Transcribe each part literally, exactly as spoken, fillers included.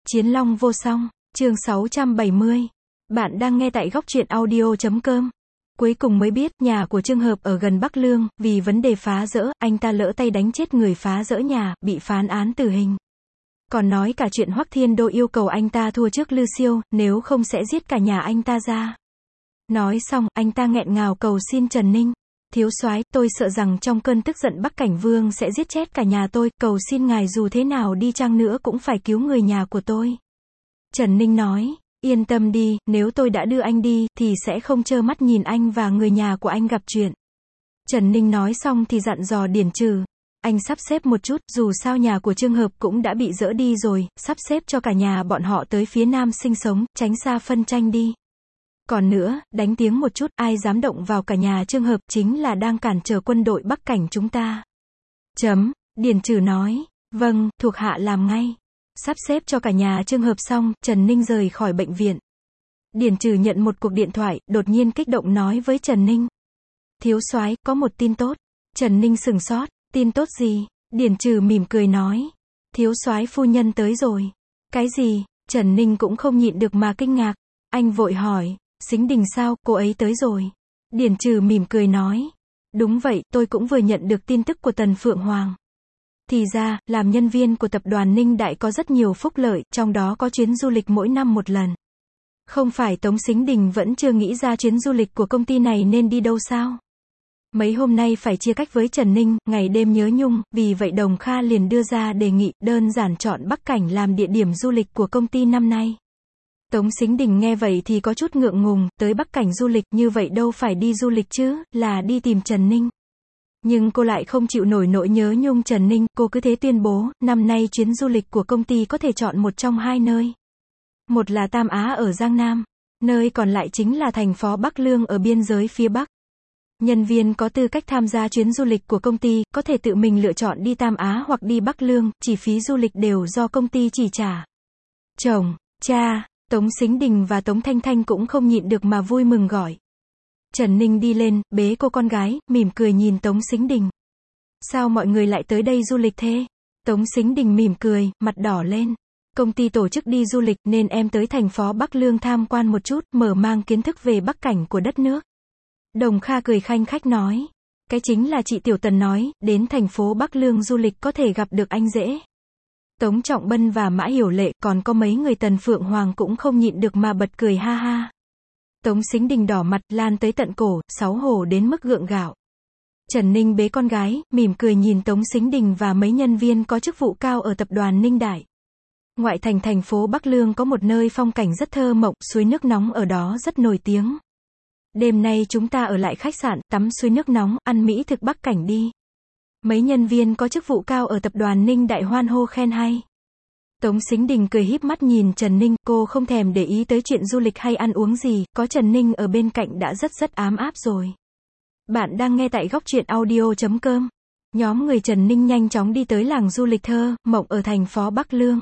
Chiến Long vô song, chương sáu trăm bảy mươi. Bạn đang nghe tại góc truyện audio chấm com. Cuối cùng mới biết, nhà của Trương Hợp ở gần Bắc Lương, vì vấn đề phá rỡ, anh ta lỡ tay đánh chết người phá rỡ nhà, bị phán án tử hình. Còn nói cả chuyện Hoắc Thiên Đô yêu cầu anh ta thua trước Lư Siêu, nếu không sẽ giết cả nhà anh ta ra. Nói xong, anh ta nghẹn ngào cầu xin Trần Ninh. Thiếu soái, tôi sợ rằng trong cơn tức giận Bắc Cảnh Vương sẽ giết chết cả nhà tôi, cầu xin ngài dù thế nào đi chăng nữa cũng phải cứu người nhà của tôi. Trần Ninh nói, yên tâm đi, nếu tôi đã đưa anh đi, thì sẽ không trơ mắt nhìn anh và người nhà của anh gặp chuyện. Trần Ninh nói xong thì dặn dò Điển Trừ, anh sắp xếp một chút, dù sao nhà của Trương Hợp cũng đã bị dỡ đi rồi, sắp xếp cho cả nhà bọn họ tới phía nam sinh sống, tránh xa phân tranh đi. Còn nữa, đánh tiếng một chút, ai dám động vào cả nhà Trương Hợp chính là đang cản trở quân đội Bắc Cảnh chúng ta. Chấm, Điển Trừ nói, vâng, thuộc hạ làm ngay. Sắp xếp cho cả nhà Trương Hợp xong, Trần Ninh rời khỏi bệnh viện. Điển Trừ nhận một cuộc điện thoại, đột nhiên kích động nói với Trần Ninh. Thiếu soái, có một tin tốt. Trần Ninh sửng sốt, tin tốt gì? Điển Trừ mỉm cười nói. Thiếu soái phu nhân tới rồi. Cái gì? Trần Ninh cũng không nhịn được mà kinh ngạc. Anh vội hỏi, Sính Đình sao, cô ấy tới rồi. Điển Trừ mỉm cười nói. Đúng vậy, tôi cũng vừa nhận được tin tức của Tần Phượng Hoàng. Thì ra, làm nhân viên của tập đoàn Ninh Đại có rất nhiều phúc lợi, trong đó có chuyến du lịch mỗi năm một lần. Không phải Tống Sính Đình vẫn chưa nghĩ ra chuyến du lịch của công ty này nên đi đâu sao? Mấy hôm nay phải chia cách với Trần Ninh, ngày đêm nhớ nhung, vì vậy Đồng Kha liền đưa ra đề nghị, đơn giản chọn Bắc Cảnh làm địa điểm du lịch của công ty năm nay. Tống Sính Đình nghe vậy thì có chút ngượng ngùng, tới Bắc Cảnh du lịch như vậy đâu phải đi du lịch chứ, là đi tìm Trần Ninh. Nhưng cô lại không chịu nổi nỗi nhớ nhung Trần Ninh, cô cứ thế tuyên bố, năm nay chuyến du lịch của công ty có thể chọn một trong hai nơi. Một là Tam Á ở Giang Nam, nơi còn lại chính là thành phố Bắc Lương ở biên giới phía Bắc. Nhân viên có tư cách tham gia chuyến du lịch của công ty, có thể tự mình lựa chọn đi Tam Á hoặc đi Bắc Lương, chi phí du lịch đều do công ty chi trả. Chồng, cha, Tống Sính Đình và Tống Thanh Thanh cũng không nhịn được mà vui mừng gọi. Trần Ninh đi lên, bế cô con gái, mỉm cười nhìn Tống Sính Đình. Sao mọi người lại tới đây du lịch thế? Tống Sính Đình mỉm cười, mặt đỏ lên. Công ty tổ chức đi du lịch nên em tới thành phố Bắc Lương tham quan một chút, mở mang kiến thức về Bắc Cảnh của đất nước. Đồng Kha cười khanh khách nói. Cái chính là chị Tiểu Tần nói, đến thành phố Bắc Lương du lịch có thể gặp được anh dễ. Tống Trọng Bân và Mã Hiểu Lệ, còn có mấy người Tần Phượng Hoàng cũng không nhịn được mà bật cười ha ha. Tống Sính Đình đỏ mặt, lan tới tận cổ, xấu hổ đến mức gượng gạo. Trần Ninh bế con gái, mỉm cười nhìn Tống Sính Đình và mấy nhân viên có chức vụ cao ở tập đoàn Ninh Đại. Ngoại thành thành phố Bắc Lương có một nơi phong cảnh rất thơ mộng, suối nước nóng ở đó rất nổi tiếng. Đêm nay chúng ta ở lại khách sạn, tắm suối nước nóng, ăn mỹ thực Bắc Cảnh đi. Mấy nhân viên có chức vụ cao ở tập đoàn Ninh Đại hoan hô khen hay. Tống Sính Đình cười híp mắt nhìn Trần Ninh, cô không thèm để ý tới chuyện du lịch hay ăn uống gì, có Trần Ninh ở bên cạnh đã rất rất ám áp rồi. Bạn đang nghe tại góc truyện audio chấm com. Nhóm người Trần Ninh nhanh chóng đi tới làng du lịch thơ mộng ở thành phố Bắc Lương.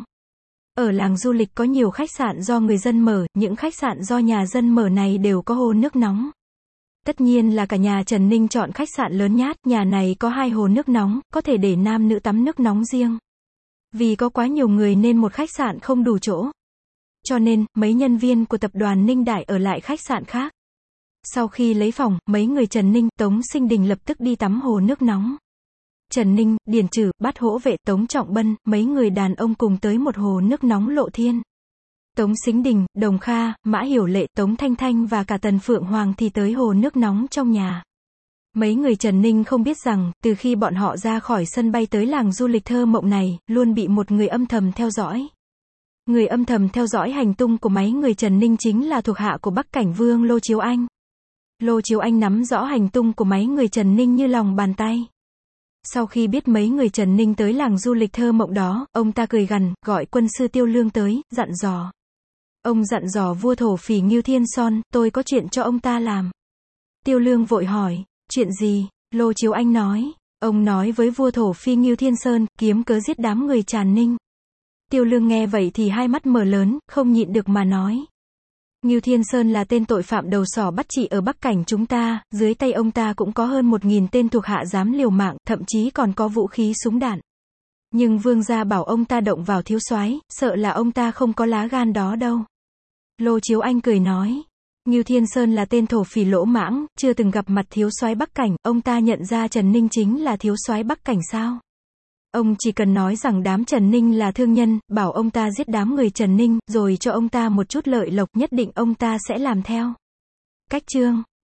Ở làng du lịch có nhiều khách sạn do người dân mở, những khách sạn do nhà dân mở này đều có hồ nước nóng. Tất nhiên là cả nhà Trần Ninh chọn khách sạn lớn nhát, nhà này có hai hồ nước nóng, có thể để nam nữ tắm nước nóng riêng. Vì có quá nhiều người nên một khách sạn không đủ chỗ. Cho nên, mấy nhân viên của tập đoàn Ninh Đại ở lại khách sạn khác. Sau khi lấy phòng, mấy người Trần Ninh, Tống Sính Đình lập tức đi tắm hồ nước nóng. Trần Ninh, Điển Trừ, Bát Hỗ Vệ, Tống Trọng Bân, mấy người đàn ông cùng tới một hồ nước nóng lộ thiên. Tống Sính Đình, Đồng Kha, Mã Hiểu Lệ, Tống Thanh Thanh và cả Tần Phượng Hoàng thì tới hồ nước nóng trong nhà. Mấy người Trần Ninh không biết rằng, từ khi bọn họ ra khỏi sân bay tới làng du lịch thơ mộng này, luôn bị một người âm thầm theo dõi. Người âm thầm theo dõi hành tung của mấy người Trần Ninh chính là thuộc hạ của Bắc Cảnh Vương Lô Chiếu Anh. Lô Chiếu Anh nắm rõ hành tung của mấy người Trần Ninh như lòng bàn tay. Sau khi biết mấy người Trần Ninh tới làng du lịch thơ mộng đó, ông ta cười gằn, gọi quân sư Tiêu Lương tới, dặn dò. Ông dặn dò vua thổ phỉ Ngưu Thiên Son, tôi có chuyện cho ông ta làm. Tiêu Lương vội hỏi, chuyện gì? Lô Chiếu Anh nói, ông nói với vua thổ phi Ngưu Thiên Sơn, kiếm cớ giết đám người Tràn Ninh. Tiêu Lương nghe vậy thì hai mắt mở lớn, không nhịn được mà nói. Ngưu Thiên Sơn là tên tội phạm đầu sỏ bắt chị ở Bắc Cảnh chúng ta, dưới tay ông ta cũng có hơn một nghìn tên thuộc hạ dám liều mạng, thậm chí còn có vũ khí súng đạn. Nhưng vương gia bảo ông ta động vào thiếu soái, sợ là ông ta không có lá gan đó đâu. Lô Chiếu Anh cười nói. Ngưu Thiên Sơn là tên thổ phỉ lỗ mãng, chưa từng gặp mặt thiếu soái Bắc Cảnh, ông ta nhận ra Trần Ninh chính là thiếu soái Bắc Cảnh sao? Ông chỉ cần nói rằng đám Trần Ninh là thương nhân, bảo ông ta giết đám người Trần Ninh, rồi cho ông ta một chút lợi lộc, nhất định ông ta sẽ làm theo. Cách chương